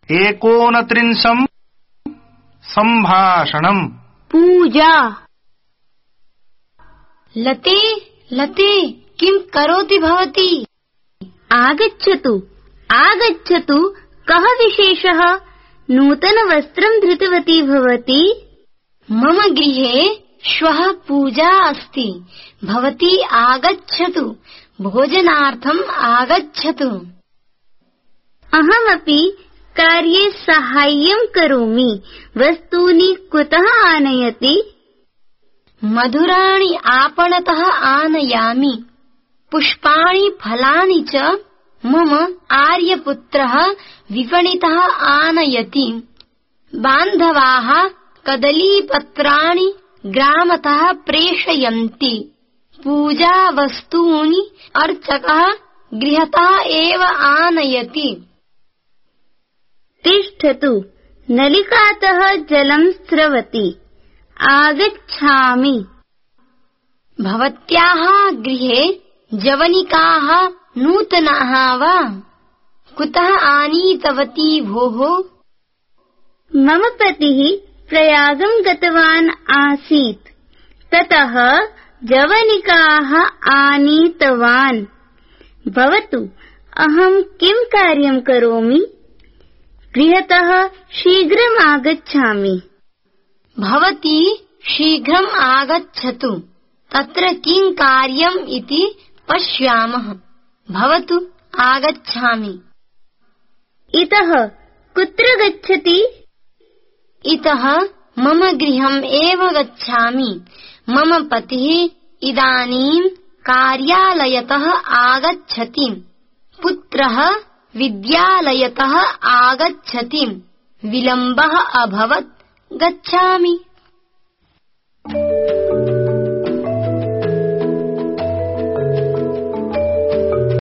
एकोनत्रिंशम् सम्भाषणम्। पूजा। लते लते किं करोति भवती? आगच्छतु आगच्छतु। कः विशेषः? नूतनवस्त्रं धृतवती भवती? मम गृहे श्वः पूजा अस्ति। भवती आगच्छतु, भोजनार्थम् आगच्छतु। अहमपि कार्ये साहाय्यं करोमि। वस्तूनि कुतः आनयति? मधुराणि आपणतः आनयामि। पुष्पाणि फलानि च मम आर्यपुत्रः विपणितः आनयति। बान्धवाः कदलीपत्राणि ग्रामतः प्रेषयन्ति। पूजावस्तूनि अर्चकः गृहतः एव आनयति। तिष्ठतु, नलिकातः जलं स्रवति। आगच्छामि। भवत्याः गृहे जवनिकाः नूतनाः वा? कुतः आनीतवती भोः? मम पतिः प्रयागं गतवान् आसीत्, ततः जवनिकाः आनीतवान्। भवतु, अहं किं कार्यं करोमि? गृहतः शीघ्रम् आगच्छामि। भवती शीघ्रम् आगच्छतु। तत्र किं कार्यम् इति पश्यामः। भवतु, आगच्छामि। इतः कुत्र गच्छति? इतः मम गृहम् एव गच्छामि। मम पतिः इदानीं कार्यालयतः आगच्छति। पुत्रः विद्यालयतः आगच्छति। विलम्बः अभवत्, गच्छामि।